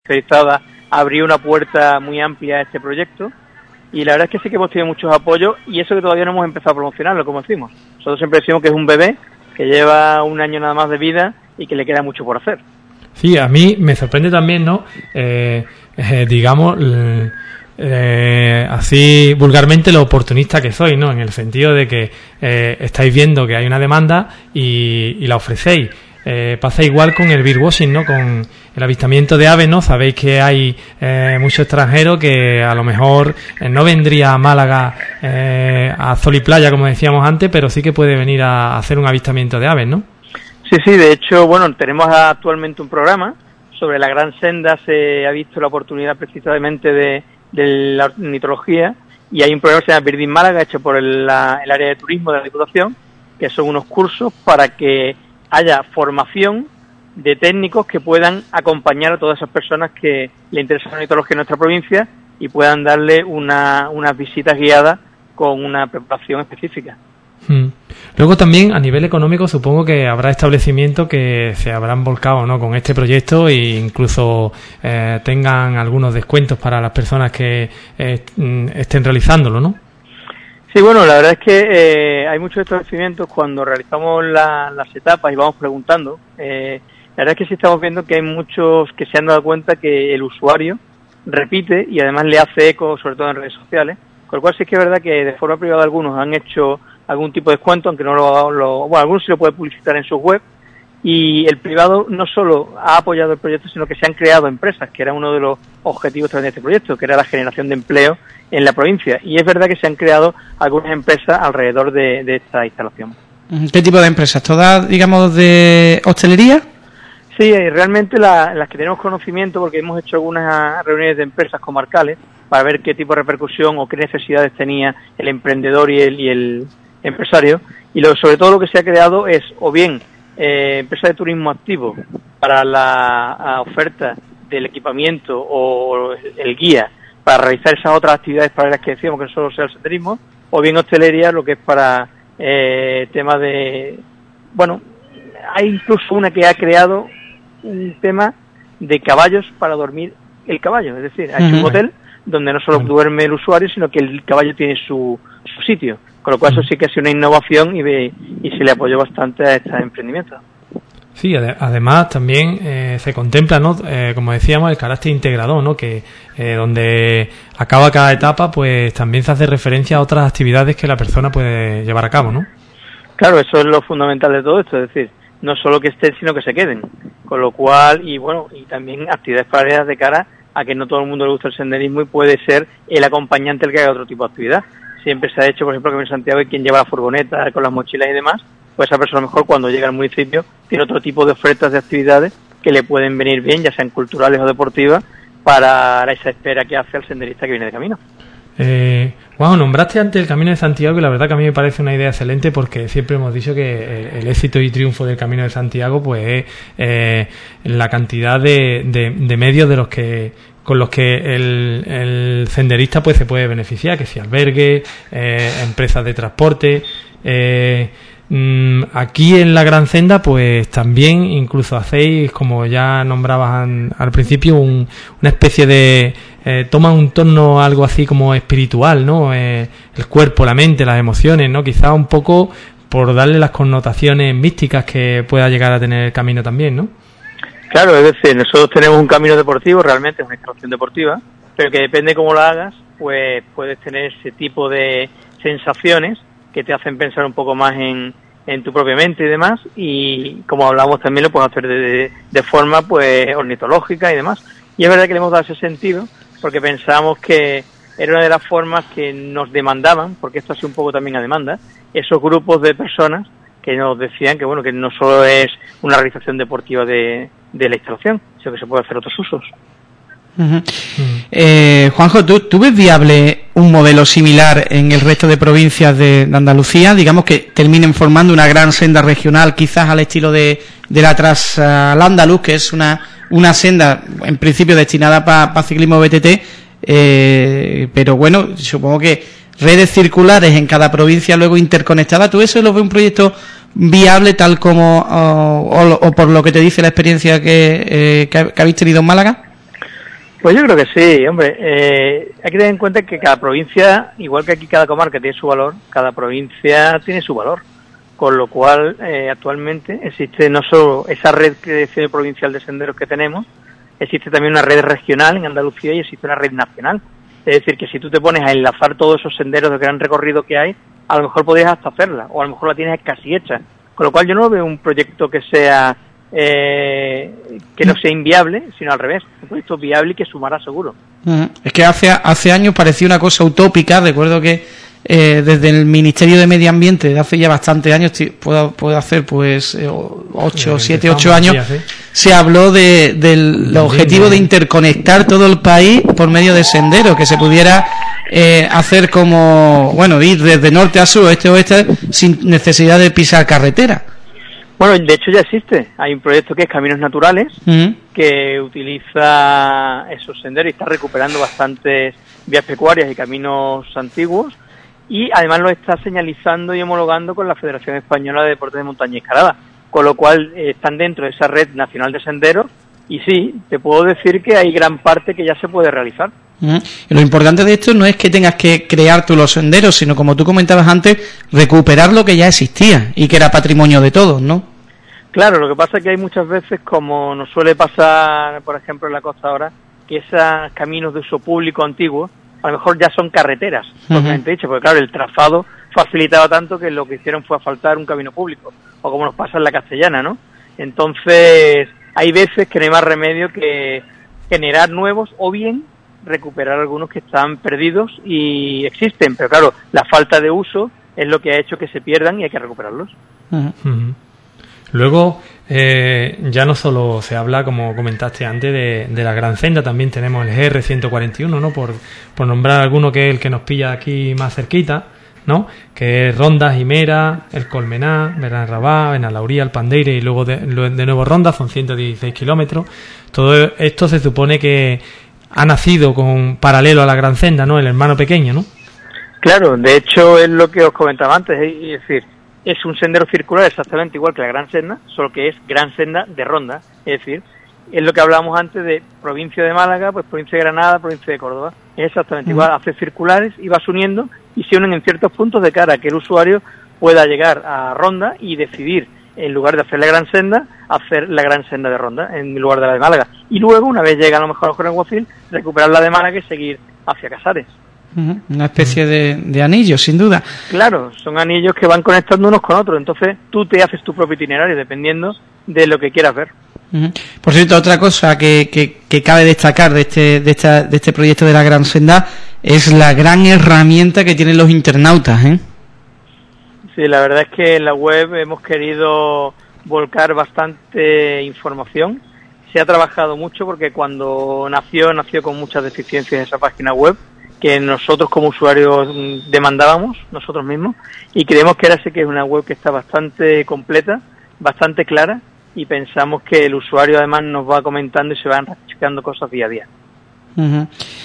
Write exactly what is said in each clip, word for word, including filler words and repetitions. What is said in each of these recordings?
especializada abrió una puerta muy amplia a este proyecto, y la verdad es que sí que hemos tenido muchos apoyos, y eso que todavía no hemos empezado a promocionarlo, como decimos. Nosotros siempre decimos que es un bebé que lleva un año nada más de vida y que le queda mucho por hacer. Sí, a mí me sorprende también, ¿no? Eh, eh, digamos, eh, así vulgarmente lo oportunista que sois, ¿no? En el sentido de que eh, estáis viendo que hay una demanda y, y la ofrecéis. Eh, pasa igual con el birdwatching, ¿no? Con el avistamiento de aves, ¿no? Sabéis que hay eh, muchos extranjeros que a lo mejor eh, no vendría a Málaga eh, a sol y playa, como decíamos antes, pero sí que puede venir a hacer un avistamiento de aves, ¿no? Sí, sí, de hecho, bueno, tenemos actualmente un programa sobre la Gran Senda. Se ha visto la oportunidad precisamente de, de la ornitología, y hay un programa que se llama Birding Málaga, hecho por el, la, el área de turismo de la Diputación, que son unos cursos para que haya formación de técnicos que puedan acompañar a todas esas personas que le interesa la ornitología en nuestra provincia y puedan darle una, unas visitas guiadas con una preparación específica. Hmm. Luego también a nivel económico supongo que habrá establecimientos que se habrán volcado, ¿no?, con este proyecto, e incluso eh, tengan algunos descuentos para las personas que eh, estén realizándolo, ¿no? Sí, bueno, la verdad es que eh, hay muchos establecimientos cuando realizamos la, las etapas y vamos preguntando. Eh, la verdad es que sí estamos viendo que hay muchos que se han dado cuenta que el usuario repite y además le hace eco, sobre todo en redes sociales. Con lo cual sí que es verdad que de forma privada algunos han hecho algún tipo de descuento, aunque no lo, lo bueno, algunos sí lo pueden publicitar en su web. Y el privado no solo ha apoyado el proyecto, sino que se han creado empresas, que era uno de los objetivos también de este proyecto, que era la generación de empleo en la provincia. Y es verdad que se han creado algunas empresas alrededor de, de esta instalación. ¿Qué tipo de empresas? ¿Todas, digamos, de hostelería? Sí, realmente la, las que tenemos conocimiento, porque hemos hecho algunas reuniones de empresas comarcales para ver qué tipo de repercusión o qué necesidades tenía el emprendedor y el, y el empresario. Y lo, sobre todo lo que se ha creado es o bien Eh, empresa de turismo activo para la oferta del equipamiento o el guía para realizar esas otras actividades para las que decíamos que no solo sea el senderismo, o bien hostelería, lo que es para eh, tema de, bueno, hay incluso una que ha creado un tema de caballos para dormir el caballo, es decir, ha hecho uh-huh. un hotel donde no solo duerme el usuario, sino que el caballo tiene su, su sitio. Con lo cual eso sí que ha sido una innovación y, de, y se le apoyó bastante a este emprendimiento. Sí, ad- además también eh, se contempla, ¿no?, eh, como decíamos, el carácter integrador, ¿no?, que eh, donde acaba cada etapa, pues también se hace referencia a otras actividades que la persona puede llevar a cabo, ¿no? Claro, eso es lo fundamental de todo esto, es decir, no solo que estén, sino que se queden. Con lo cual, y bueno, y también actividades paralelas de cara a que no todo el mundo le gusta el senderismo y puede ser el acompañante el que haga otro tipo de actividad. Siempre se ha hecho, por ejemplo, que en Santiago hay quien lleva la furgoneta con las mochilas y demás, pues esa persona mejor cuando llega al municipio tiene otro tipo de ofertas de actividades que le pueden venir bien, ya sean culturales o deportivas, para esa espera que hace el senderista que viene de camino. Eh, bueno, nombraste antes el Camino de Santiago, y la verdad que a mí me parece una idea excelente, porque siempre hemos dicho que el, el éxito y triunfo del Camino de Santiago pues es eh, la cantidad de, de, de medios de los que con los que el, el senderista pues se puede beneficiar, que si albergue, eh, empresas de transporte. Eh, mmm, aquí en la Gran Senda pues también incluso hacéis, como ya nombrabas an, al principio, un, una especie de eh, toma un tono algo así como espiritual, ¿no? Eh, el cuerpo, la mente, las emociones, ¿no? Quizá un poco por darle las connotaciones místicas que pueda llegar a tener el camino también, ¿no? Claro, es decir, nosotros tenemos un camino deportivo, realmente es una instalación deportiva, pero que depende cómo lo hagas, pues puedes tener ese tipo de sensaciones que te hacen pensar un poco más en, en tu propia mente y demás, y como hablamos también lo puedes hacer de, de, de forma pues ornitológica y demás. Y es verdad que le hemos dado ese sentido, porque pensábamos que era una de las formas que nos demandaban, porque esto ha sido un poco también a demanda, esos grupos de personas que nos decían que bueno, que no solo es una realización deportiva de, de la instalación, sino que se puede hacer otros usos. Uh-huh. Uh-huh. Eh, Juanjo, ¿tú, ¿tú ves viable un modelo similar en el resto de provincias de, de Andalucía? Digamos que terminen formando una gran senda regional, quizás al estilo de, de la Tras al Andaluz, que es una, una senda en principio destinada para pa ciclismo B T T, eh, pero bueno, supongo que redes circulares en cada provincia luego interconectadas. ¿Tú eso lo ves un proyecto viable tal como o, o, o por lo que te dice la experiencia que, eh, que, que habéis tenido en Málaga? Pues yo creo que sí, hombre. Eh, hay que tener en cuenta que cada provincia, igual que aquí cada comarca tiene su valor, cada provincia tiene su valor. Con lo cual, eh, actualmente existe no solo esa red provincial de senderos que tenemos, existe también una red regional en Andalucía y existe una red nacional. Es decir, que si tú te pones a enlazar todos esos senderos de gran recorrido que hay, a lo mejor podrías hasta hacerla, o a lo mejor la tienes casi hecha. Con lo cual yo no veo un proyecto que sea eh, que no sea inviable, sino al revés, un proyecto viable y que sumará seguro. Es que hace hace años parecía una cosa utópica. Recuerdo que eh, desde el Ministerio de Medio Ambiente, de hace ya bastantes años, puedo, puedo hacer pues eh, ocho, siete, ocho años, se habló de, del objetivo de interconectar todo el país por medio de senderos, que se pudiera eh, hacer como, bueno, ir desde norte a sur, este a oeste, sin necesidad de pisar carretera. Bueno, de hecho ya existe. Hay un proyecto que es Caminos Naturales, uh-huh. que utiliza esos senderos y está recuperando bastantes vías pecuarias y caminos antiguos, y además lo está señalizando y homologando con la Federación Española de Deportes de Montaña y Escalada, con lo cual eh, están dentro de esa red nacional de senderos, y sí, te puedo decir que hay gran parte que ya se puede realizar. Uh-huh. Y lo importante de esto no es que tengas que crear tú los senderos, sino, como tú comentabas antes, recuperar lo que ya existía y que era patrimonio de todos, ¿no? Claro, lo que pasa es que hay muchas veces, como nos suele pasar, por ejemplo, en la costa ahora, que esos caminos de uso público antiguos, a lo mejor ya son carreteras, propiamente uh-huh. dicho, porque claro, el trazado facilitaba tanto que lo que hicieron fue asfaltar un camino público, o como nos pasa en la Castellana, ¿no? Entonces, hay veces que no hay más remedio que generar nuevos, o bien recuperar algunos que están perdidos y existen, pero claro, la falta de uso es lo que ha hecho que se pierdan y hay que recuperarlos. Uh-huh. Uh-huh. Luego, eh, ya no solo se habla, como comentaste antes, de, de la Gran Senda, también tenemos el G R ciento cuarenta y uno, ¿no? Por, por nombrar alguno que es el que nos pilla aquí más cerquita, ¿no? Que es Ronda, Jimera, el Colmenar, Benarrabá, Benalauría, el Pandeire y luego de, de nuevo Ronda, son ciento dieciséis kilómetros. Todo esto se supone que ha nacido con paralelo a la Gran Senda, ¿no? El hermano pequeño, ¿no? Claro, de hecho es lo que os comentaba antes, es decir, es un sendero circular exactamente igual que la Gran Senda, solo que es Gran Senda de Ronda, es decir, es lo que hablábamos antes de provincia de Málaga, pues provincia de Granada, provincia de Córdoba, es exactamente uh-huh. igual, hace circulares y vas uniendo y se unen en ciertos puntos de cara a que el usuario pueda llegar a Ronda y decidir, en lugar de hacer la Gran Senda, hacer la Gran Senda de Ronda, en lugar de la de Málaga, y luego, una vez llega a lo mejor a Alguacil, recuperar la de Málaga y seguir hacia Casares. Uh-huh. Una especie de, de anillos, sin duda. Claro, son anillos que van conectando unos con otros, entonces tú te haces tu propio itinerario dependiendo de lo que quieras ver. Uh-huh. Por cierto, otra cosa que, que, que cabe destacar de este, de, esta, de este proyecto de la Gran Senda es la gran herramienta que tienen los internautas, ¿eh? Sí, la verdad es que en la web hemos querido volcar bastante información. Se ha trabajado mucho porque cuando nació, nació con muchas deficiencias esa página web, que nosotros como usuarios demandábamos nosotros mismos, y creemos que ahora sí que es una web que está bastante completa, bastante clara, y pensamos que el usuario además nos va comentando y se van rectificando cosas día a día. Uh-huh.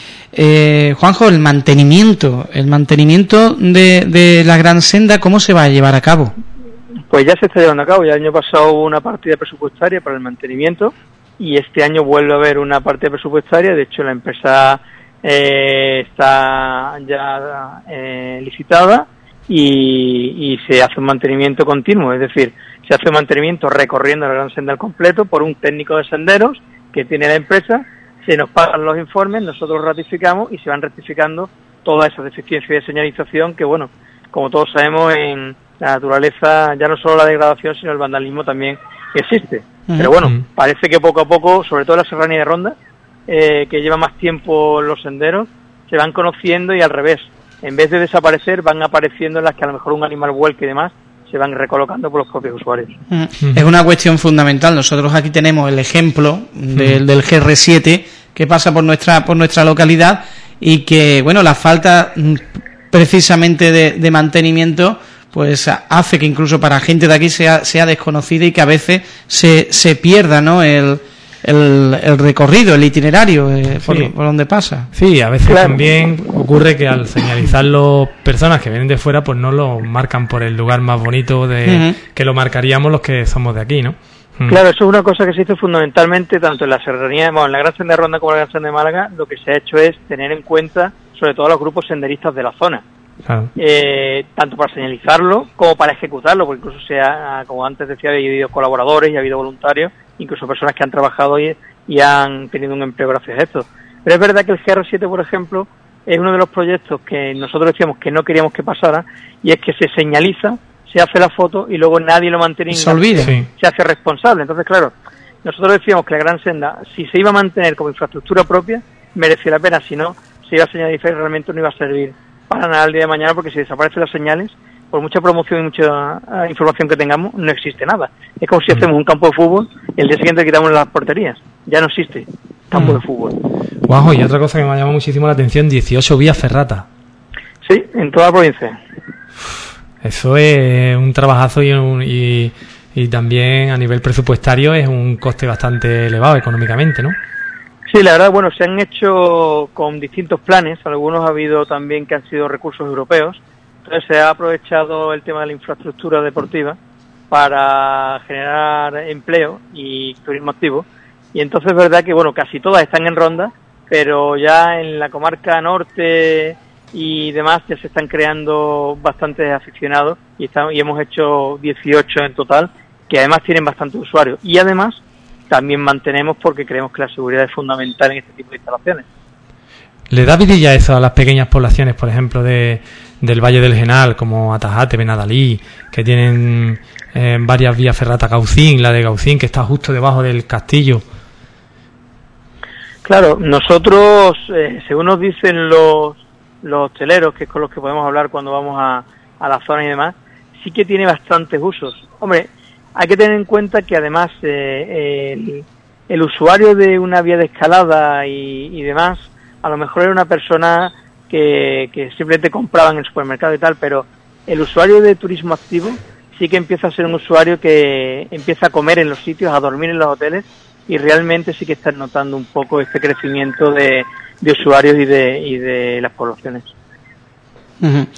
eh, Juanjo, el mantenimiento, el mantenimiento de, de la Gran Senda, ¿cómo se va a llevar a cabo? Pues ya se está llevando a cabo. Ya el año pasado hubo una partida presupuestaria para el mantenimiento y este año vuelve a haber una partida presupuestaria. De hecho, la empresa eh, está ya eh, licitada y, y se hace un mantenimiento continuo, es decir, se hace un mantenimiento recorriendo la Gran Senda al completo por un técnico de senderos que tiene la empresa. Se nos pagan los informes, nosotros ratificamos y se van rectificando todas esas deficiencias de señalización que, bueno, como todos sabemos, en la naturaleza ya no solo la degradación, sino el vandalismo también existe. Uh-huh. Pero bueno, parece que poco a poco, sobre todo en la serranía de Ronda, eh, que lleva más tiempo los senderos, se van conociendo y al revés. En vez de desaparecer, van apareciendo en las que a lo mejor un animal vuelque y demás, se van recolocando por los propios usuarios. Uh-huh. Es una cuestión fundamental. Nosotros aquí tenemos el ejemplo del, uh-huh. del G R siete que pasa por nuestra por nuestra localidad y que, bueno, la falta precisamente de, de mantenimiento pues hace que incluso para gente de aquí sea sea desconocida y que a veces se se pierda, ¿no?, el el, el recorrido, el itinerario eh, por, sí. por donde pasa. Sí, a veces claro. También ocurre que al señalizarlo personas que vienen de fuera, pues no lo marcan por el lugar más bonito de uh-huh. que lo marcaríamos los que somos de aquí, ¿no? Claro, eso es una cosa que se hizo fundamentalmente tanto en la serranía, bueno, en la Gran Senda de Ronda como en la Gran Senda de Málaga. Lo que se ha hecho es tener en cuenta sobre todo los grupos senderistas de la zona, claro. eh, tanto para señalizarlo como para ejecutarlo, porque incluso se ha, como antes decía, ha habido colaboradores y ha habido voluntarios, incluso personas que han trabajado y, y han tenido un empleo gracias a esto. Pero es verdad que el G R siete, por ejemplo, es uno de los proyectos que nosotros decíamos que no queríamos que pasara, y es que se señaliza, se hace la foto y luego nadie lo mantiene, se olvida, sí. se hace responsable. Entonces, claro, nosotros decíamos que la Gran Senda, si se iba a mantener como infraestructura propia, merecía la pena; si no, se iba a señalizar y realmente no iba a servir para nada el día de mañana, porque si desaparecen las señales, por mucha promoción y mucha uh, información que tengamos, no existe nada. Es como si mm. hacemos un campo de fútbol y el día siguiente quitamos las porterías. Ya no existe campo mm. de fútbol. Guau, y otra cosa que me ha llamado muchísimo la atención, dieciocho vías ferrata. Sí, en toda la provincia. Eso es un trabajazo y, un, y, y también a nivel presupuestario es un coste bastante elevado económicamente, ¿no? Sí, la verdad, bueno, se han hecho con distintos planes, algunos ha habido también que han sido recursos europeos, entonces se ha aprovechado el tema de la infraestructura deportiva para generar empleo y turismo activo, y entonces es verdad que, bueno, casi todas están en Ronda, pero ya en la comarca norte y demás ya se están creando bastantes aficionados y, estamos, y hemos hecho dieciocho en total, que además tienen bastantes usuarios, y además también mantenemos porque creemos que la seguridad es fundamental en este tipo de instalaciones. ¿Le da vidilla eso a las pequeñas poblaciones, por ejemplo, de del Valle del Genal, como Atajate, Benadalí, que tienen eh, varias vías ferrata? Gaucín, la de Gaucín, que está justo debajo del castillo. Claro, nosotros, eh, según nos dicen los los hosteleros, que es con los que podemos hablar cuando vamos a, a la zona y demás, sí que tiene bastantes usos. Hombre, hay que tener en cuenta que además eh, el, el usuario de una vía de escalada y, y demás, a lo mejor era una persona que, que simplemente compraba en el supermercado y tal, pero el usuario de turismo activo sí que empieza a ser un usuario que empieza a comer en los sitios, a dormir en los hoteles, y realmente sí que están notando un poco este crecimiento de, de usuarios y de, y de las poblaciones. Uh-huh.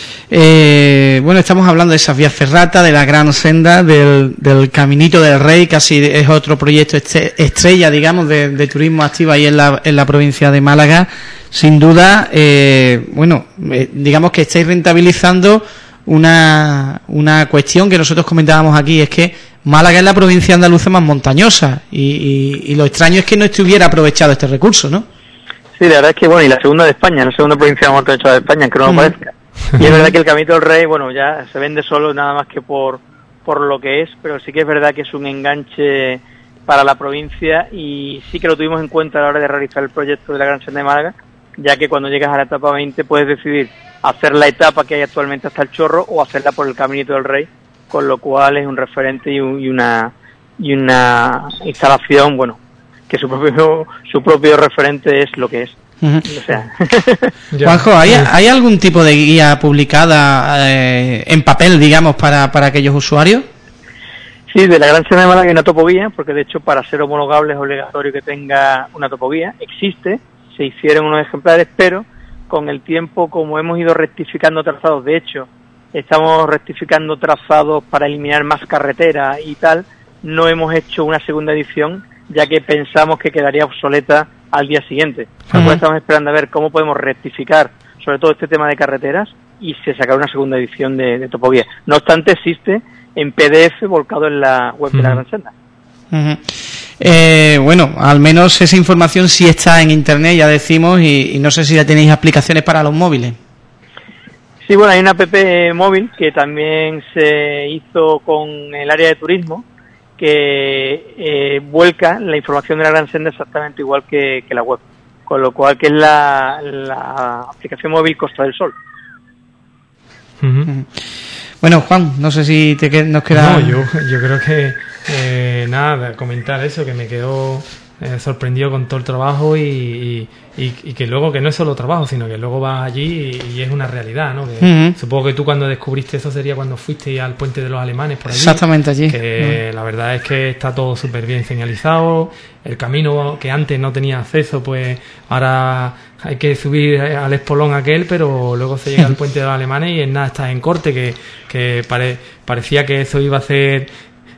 Eh, bueno, estamos hablando de esas vías ferrata, de la Gran Senda, del, del Caminito del Rey, casi es otro proyecto estrella, digamos, de, de turismo activo ahí en la, en la provincia de Málaga. Sin duda, eh, bueno, eh, digamos que estáis rentabilizando una, una cuestión que nosotros comentábamos aquí, es que Málaga es la provincia andaluza más montañosa y, y, y lo extraño es que no estuviera aprovechado este recurso, ¿no? Sí, la verdad es que, bueno, y la segunda de España, la segunda provincia más montañosa de España, aunque no lo parezca. Y es verdad que el Caminito del Rey, bueno, ya se vende solo nada más que por por lo que es, pero sí que es verdad que es un enganche para la provincia, y sí que lo tuvimos en cuenta a la hora de realizar el proyecto de la Gran Senda de Málaga, ya que cuando llegas a la etapa veinte puedes decidir hacer la etapa que hay actualmente hasta el Chorro o hacerla por el Caminito del Rey, con lo cual es un referente y, un, y una y una instalación, bueno, que su propio su propio referente es lo que es. Uh-huh. O sea. Juanjo, ¿hay, ¿hay algún tipo de guía publicada eh, en papel, digamos, para, para aquellos usuarios? Sí, de la Gran Senda de Málaga hay una topoguía, porque de hecho para ser homologable es obligatorio que tenga una topoguía. Existe, se hicieron unos ejemplares, pero con el tiempo, como hemos ido rectificando trazados, de hecho, estamos rectificando trazados para eliminar más carretera y tal, no hemos hecho una segunda edición, ya que pensamos que quedaría obsoleta al día siguiente. Uh-huh. Estamos esperando a ver cómo podemos rectificar sobre todo este tema de carreteras y se sacará una segunda edición de, de topoguía. No obstante, existe en P D F volcado en la web uh-huh. de la Gran Senda. Uh-huh. Eh, bueno, al menos esa información sí está en internet, ya decimos, y, y no sé si ya tenéis aplicaciones para los móviles. Sí, bueno, hay una app móvil que también se hizo con el área de turismo, que eh, vuelca la información de la Gran Senda exactamente igual que, que la web, con lo cual que es la, la aplicación móvil Costa del Sol. Uh-huh. Bueno, Juan, no sé si te qued- nos queda... No, yo, yo creo que eh, nada, comentar eso, que me quedo eh, sorprendido con todo el trabajo y, y, y, y que luego que no es solo trabajo, sino que luego vas allí y, y es una realidad, ¿no? Que uh-huh. Supongo que tú cuando descubriste eso sería cuando fuiste al Puente de los Alemanes por allí. Exactamente allí. Que uh-huh. La verdad es que está todo súper bien señalizado, el camino que antes no tenía acceso, pues ahora hay que subir al espolón aquel, pero luego se llega al Puente de los Alemanes y en nada estás en corte, que, que pare, parecía que eso iba a ser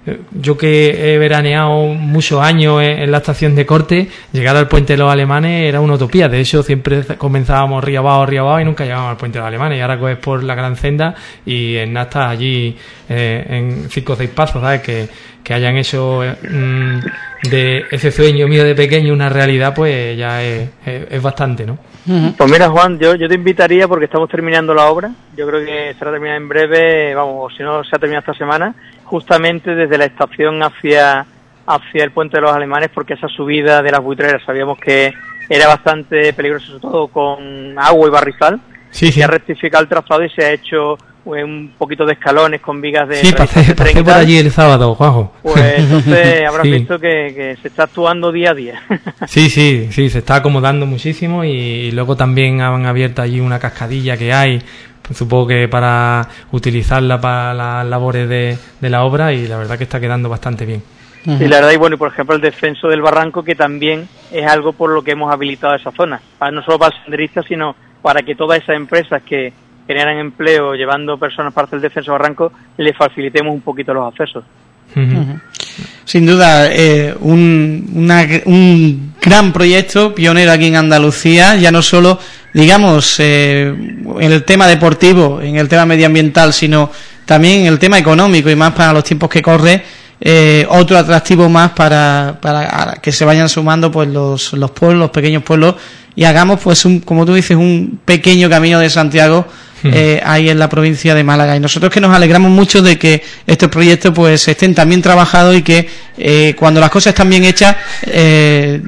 yo que he veraneado muchos años en, en la estación de corte, llegar al puente de los Alemanes era una utopía. De hecho, siempre comenzábamos río abajo, río abajo y nunca llegábamos al puente de los Alemanes. Y ahora coges por la gran senda y en Nasta allí eh, en cinco o seis pasos, ¿sabes? Que, que hayan hecho eh, de ese sueño mío de pequeño una realidad, pues ya es, es, es bastante, ¿no? Pues mira, Juan, yo, yo te invitaría, porque estamos terminando la obra, yo creo que será terminada en breve, vamos, o si no se ha terminado esta semana, justamente desde la estación hacia hacia el puente de los Alemanes, porque esa subida de las buitreras sabíamos que era bastante peligrosa, sobre todo con agua y barrizal. Sí, sí. Se ha rectificado el trazado y se ha hecho un poquito de escalones con vigas de... Sí, pasé, pasé por allí el sábado, Juanjo. Pues entonces habrás sí. visto que, que se está actuando día a día. Sí, sí, sí, se está acomodando muchísimo y, y luego también han abierto allí una cascadilla que hay, pues supongo que para utilizarla para las labores de, de la obra, y la verdad que está quedando bastante bien. Sí, la verdad, y bueno, y por ejemplo el descenso del barranco, que también es algo por lo que hemos habilitado esa zona, para, no solo para el senderista, sino para que todas esas empresas que generan empleo llevando personas para hacer el descenso del barranco, les facilitemos un poquito los accesos. Uh-huh. Sin duda, eh, un, una, un gran proyecto pionero aquí en Andalucía, ya no solo, digamos, eh, en el tema deportivo, en el tema medioambiental, sino también en el tema económico, y más para los tiempos que corre. Eh, otro atractivo más para, para que se vayan sumando pues los, los pueblos, los pequeños pueblos, y hagamos pues un, como tú dices, un pequeño camino de Santiago eh, ahí en la provincia de Málaga. Y nosotros que nos alegramos mucho de que estos proyectos pues estén tan bien trabajados, y que eh, cuando las cosas están bien hechas eh,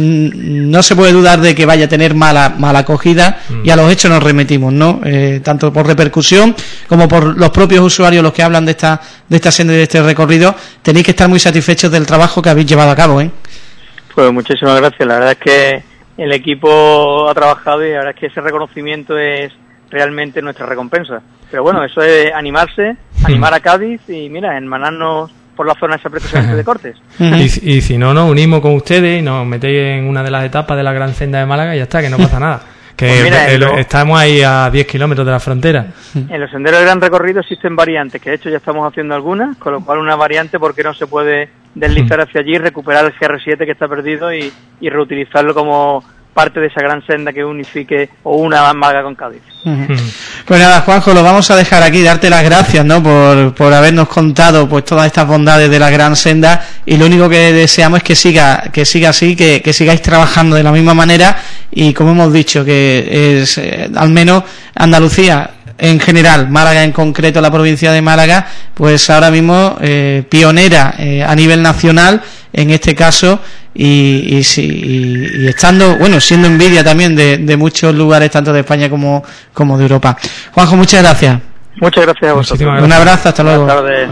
no se puede dudar de que vaya a tener mala mala acogida, y a los hechos nos remitimos, ¿no? Eh, tanto por repercusión como por los propios usuarios, los que hablan de esta de esta senda y de este recorrido. Tenéis que estar muy satisfechos del trabajo que habéis llevado a cabo, ¿eh? Pues muchísimas gracias. La verdad es que el equipo ha trabajado, y la verdad es que ese reconocimiento es realmente nuestra recompensa. Pero bueno, eso es animarse, animar a Cádiz, y mira, hermanarnos por la zona esa precisamente de Cortes. Y, y si no, nos unimos con ustedes y nos metéis en una de las etapas de la gran senda de Málaga y ya está, que no pasa nada. Que pues mira, el, lo, estamos ahí a diez kilómetros de la frontera. En los senderos de gran recorrido existen variantes, que de hecho ya estamos haciendo algunas, con lo cual una variante porque no se puede deslizar hacia allí, recuperar el G R siete que está perdido y, y reutilizarlo como parte de esa gran senda que unifique o una Málaga con Cádiz. Uh-huh. Pues nada, Juanjo, lo vamos a dejar aquí, darte las gracias, ¿no?, por, por habernos contado pues todas estas bondades de la gran senda, y lo único que deseamos es que siga que siga así, que, que sigáis trabajando de la misma manera, y como hemos dicho, que es eh, al menos Andalucía en general, Málaga en concreto, la provincia de Málaga, pues ahora mismo eh, pionera eh, a nivel nacional en este caso, y, y, y, y estando, bueno, siendo envidia también de, de muchos lugares, tanto de España como, como de Europa. Juanjo, muchas gracias. Muchas gracias a vosotros. Gracias. Un abrazo, hasta luego. Buenas tardes.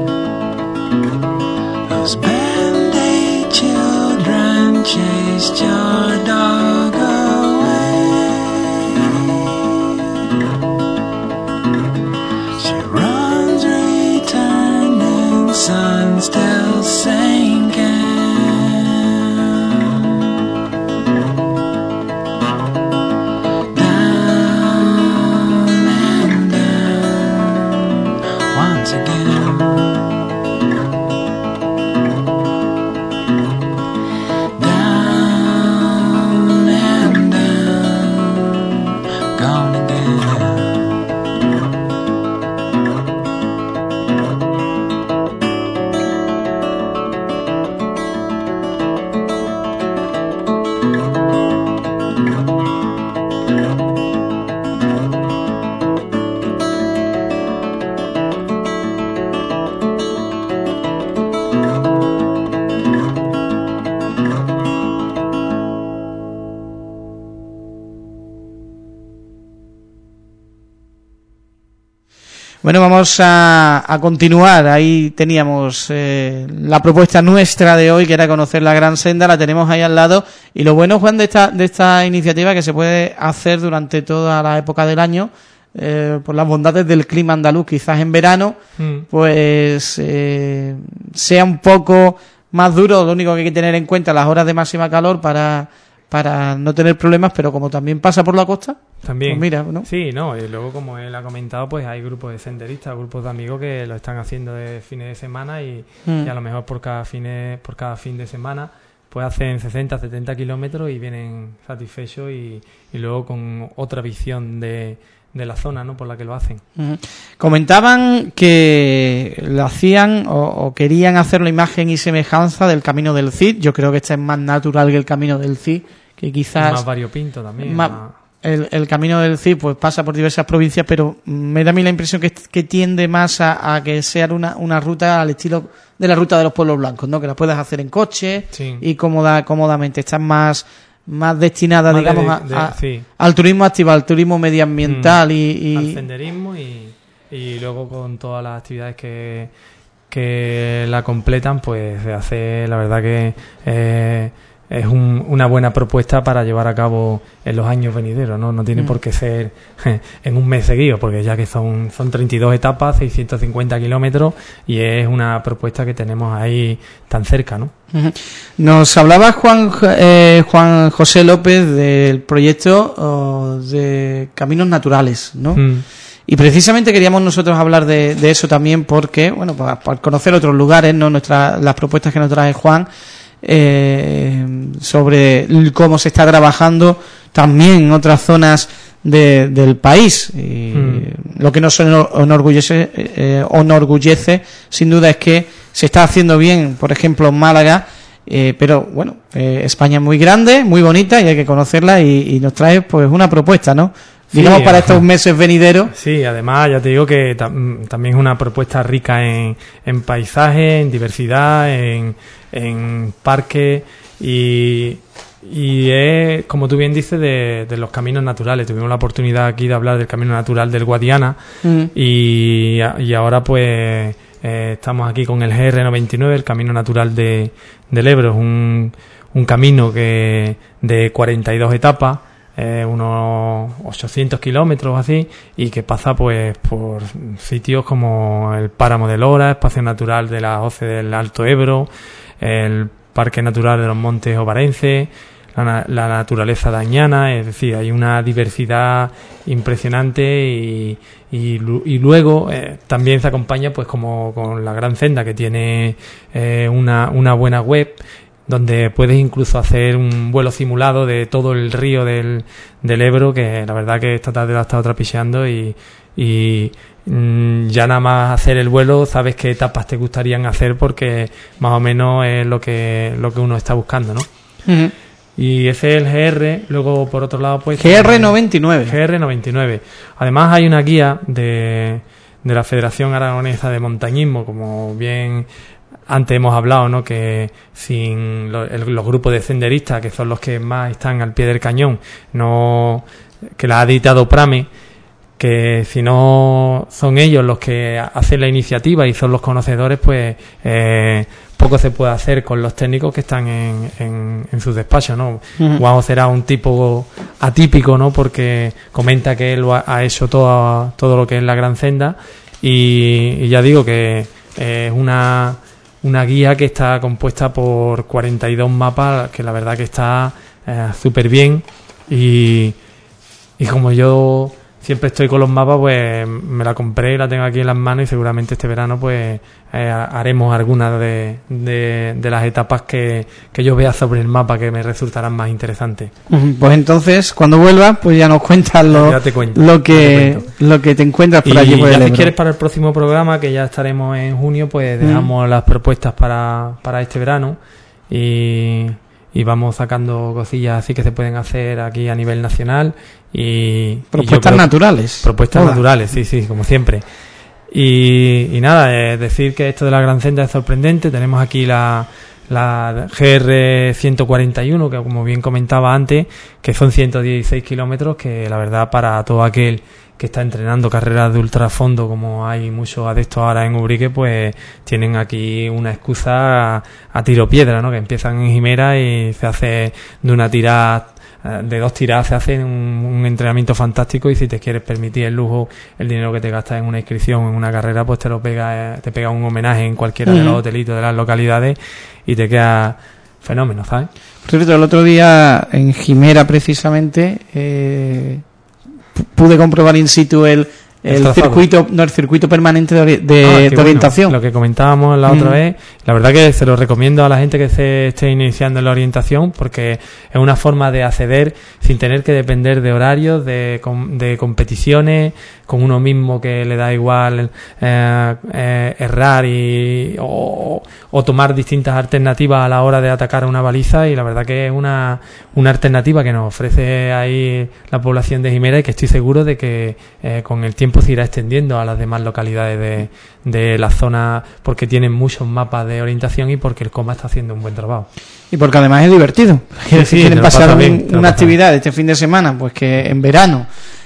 Chase Bueno, vamos a, a continuar. Ahí teníamos eh, la propuesta nuestra de hoy, que era conocer la Gran Senda, la tenemos ahí al lado. Y lo bueno, Juan, de esta, de esta iniciativa, que se puede hacer durante toda la época del año, eh, por las bondades del clima andaluz, quizás en verano, mm. pues eh, sea un poco más duro. Lo único que hay que tener en cuenta, las horas de máxima calor para... para no tener problemas, pero como también pasa por la costa, también, pues mira, ¿no? Sí, no, y luego, como él ha comentado, pues hay grupos de senderistas, grupos de amigos que lo están haciendo de fines de semana y, mm. y a lo mejor por cada fines, por cada fin de semana pues hacen sesenta, setenta kilómetros y vienen satisfechos y, y luego con otra visión de, de la zona, ¿no?, por la que lo hacen. Uh-huh. Comentaban que lo hacían o, o querían hacer la imagen y semejanza del Camino del Cid. Yo creo que este es más natural que el Camino del Cid, que quizás... Es más variopinto también. Más, más... El, el Camino del Cid pues pasa por diversas provincias, pero me da a mí la impresión que, que tiende más a, a que sea una, una ruta al estilo de la ruta de los pueblos blancos, ¿no? Que la puedas hacer en coche, sí, y cómoda, cómodamente. Estás más... más destinada, más digamos, de, de, a, a, sí. al turismo activo, al turismo medioambiental mm, y, y... al senderismo y, y luego con todas las actividades que, que la completan, pues se hace, la verdad que eh, es un, una buena propuesta para llevar a cabo en los años venideros, ¿no? No tiene mm. por qué ser en un mes seguido, porque ya que son, son treinta y dos etapas, seiscientos cincuenta kilómetros, y es una propuesta que tenemos ahí tan cerca, ¿no? Nos hablaba Juan eh, Juan José López del proyecto oh, de Caminos Naturales, ¿no? Mm. Y precisamente queríamos nosotros hablar de, de eso también, porque, bueno, para, para conocer otros lugares, ¿no? Nuestra, las propuestas que nos trae Juan eh, sobre cómo se está trabajando también en otras zonas de, del país. Y mm. lo que nos enorgullece, eh, enorgullece, sin duda, es que se está haciendo bien, por ejemplo, en Málaga, eh, pero bueno, eh, España es muy grande, muy bonita y hay que conocerla, y, y nos trae pues una propuesta, ¿no? Digamos, sí, para ajá. estos meses venideros. Sí, además ya te digo que tam- también es una propuesta rica en, en paisaje, en diversidad, en, en parques y... Y es, como tú bien dices, de, de los caminos naturales. Tuvimos la oportunidad aquí de hablar del camino natural del Guadiana, mm. y, y ahora pues eh, estamos aquí con el G R noventa y nueve, el camino natural de, del Ebro. Es un, un camino que de cuarenta y dos etapas, eh, unos ochocientos kilómetros así, y que pasa pues por sitios como el Páramo de Lora, Espacio Natural de la Hoce del Alto Ebro, el Parque Natural de los Montes Obarenses, la, la naturaleza dañana. Es decir, hay una diversidad impresionante y, y, y luego eh, también se acompaña pues como con la Gran Senda, que tiene eh, una, una buena web donde puedes incluso hacer un vuelo simulado de todo el río del, del Ebro, que la verdad que esta tarde la he estado trapicheando y, y mmm, ya nada más hacer el vuelo sabes qué etapas te gustarían hacer, porque más o menos es lo que lo que uno está buscando, ¿no? Uh-huh. Y ese es el G R. Luego, por otro lado, pues... G R noventa y nueve. G R noventa y nueve. Además, hay una guía de, de la Federación Aragonesa de Montañismo, como bien antes hemos hablado, ¿no? Que sin lo, el, los grupos de senderistas, que son los que más están al pie del cañón, no, que la ha editado Prame, que si no son ellos los que hacen la iniciativa y son los conocedores, pues eh, poco se puede hacer con los técnicos que están en, en, en sus despachos, ¿no? Uh-huh. Juan será un tipo atípico, ¿no? Porque comenta que él ha, ha hecho todo, todo lo que es la Gran Senda, y, y ya digo que es eh, una, una guía que está compuesta por cuarenta y dos mapas, que la verdad que está eh, súper bien, y, y como yo siempre estoy con los mapas, pues me la compré y la tengo aquí en las manos, y seguramente este verano pues eh, haremos algunas de, de, de las etapas que, que yo vea sobre el mapa que me resultarán más interesantes. Pues entonces, cuando vuelvas, pues ya nos cuentas lo, lo que lo que te encuentras por y allí por el Ebro. Si quieres, para el próximo programa, que ya estaremos en junio, pues dejamos mm. las propuestas para, para este verano, y... y vamos sacando cosillas así que se pueden hacer aquí a nivel nacional. Y propuestas y naturales. Propuestas Hola. naturales, sí, sí, como siempre. Y, y nada, es decir que esto de la Gran Senda es sorprendente. Tenemos aquí la, la G R ciento cuarenta y uno, que como bien comentaba antes, que son ciento dieciséis kilómetros, que la verdad para todo aquel que está entrenando carreras de ultrafondo, como hay muchos adeptos ahora en Ubrique, pues tienen aquí una excusa a, a tiro piedra, ¿no? Que empiezan en Jimera y se hace de una tirada, de dos tiradas se hace un, un entrenamiento fantástico, y si te quieres permitir el lujo, el dinero que te gastas en una inscripción, en una carrera, pues te lo pega, te pega un homenaje en cualquiera uh-huh. de los hotelitos de las localidades y te queda fenómeno, ¿sabes? Por cierto, el otro día en Jimera precisamente eh, pude comprobar in situ el el, el circuito no el circuito permanente de, de, ah, de orientación, bueno, lo que comentábamos la otra mm. vez. La verdad que se lo recomiendo a la gente que se esté iniciando en la orientación, porque es una forma de acceder sin tener que depender de horarios, de, de competiciones, con uno mismo, que le da igual eh, eh, errar y o, o tomar distintas alternativas a la hora de atacar una baliza. Y la verdad que es una una alternativa que nos ofrece ahí la población de Jimera, y que estoy seguro de que eh, con el tiempo se irá extendiendo a las demás localidades de, de la zona, porque tienen muchos mapas de orientación y porque el COMA está haciendo un buen trabajo. Y porque además es divertido. Sí, sí, si quieren pasar bien, un, una actividad este fin de semana, pues que en verano,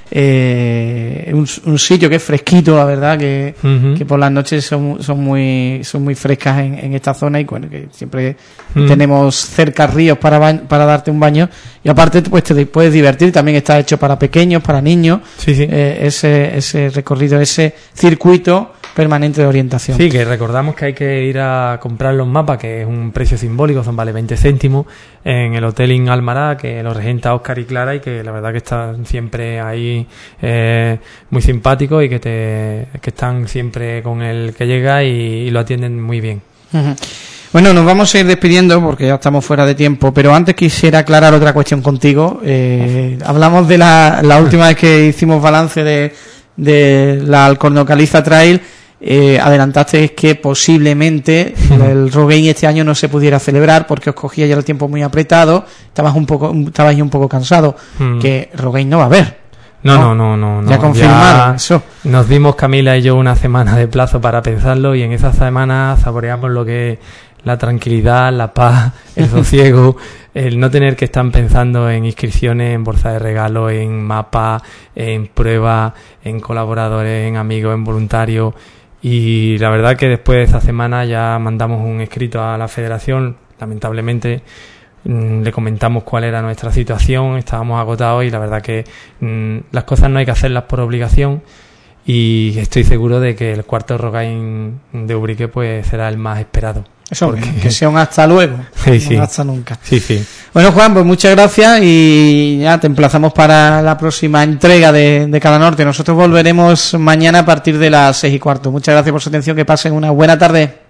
eh, un, un sitio que es fresquito, la verdad, que, uh-huh. que por las noches son, son muy son muy frescas en, en esta zona, y bueno, que siempre uh-huh. tenemos cerca ríos para ba- para darte un baño, y aparte pues te puedes divertir. También está hecho para pequeños, para niños, sí, sí. Eh, ese ese recorrido, ese circuito permanente de orientación. Sí, que recordamos que hay que ir a comprar los mapas, que es un precio simbólico, son vale veinte céntimos, en el hotel in Almará, que lo regenta Óscar y Clara, y que la verdad que están siempre ahí eh, muy simpáticos, y que te que están siempre con el que llega y, y lo atienden muy bien. Uh-huh. Bueno, nos vamos a ir despidiendo porque ya estamos fuera de tiempo, pero antes quisiera aclarar otra cuestión contigo. Eh, hablamos de la, la última vez que hicimos balance de, de la Alcornocaliza Trail. Eh, adelantaste que posiblemente el Rogaine este año no se pudiera celebrar porque os cogía ya el tiempo muy apretado, estabas un poco estabais un poco cansado, mm. que Rogaine no va a haber. No, no, no, no, no. Ya confirmaron eso. Nos dimos Camila y yo una semana de plazo para pensarlo, y en esa semana saboreamos lo que es la tranquilidad, la paz, el sosiego, el no tener que estar pensando en inscripciones, en bolsa de regalo, en mapas, en pruebas, en colaboradores, en amigos, en voluntarios. Y la verdad que después de esa semana ya mandamos un escrito a la federación. Lamentablemente mmm, le comentamos cuál era nuestra situación, estábamos agotados, y la verdad que mmm, las cosas no hay que hacerlas por obligación, y estoy seguro de que el cuarto Rogaine de Ubrique pues será el más esperado. Eso, porque... que sea un hasta luego, sí, no sí. hasta nunca. Sí, sí. Bueno, Juan, pues muchas gracias, y ya te emplazamos para la próxima entrega de, de Cala Norte. Nosotros volveremos mañana a partir de las seis y cuarto. Muchas gracias por su atención, que pasen una buena tarde.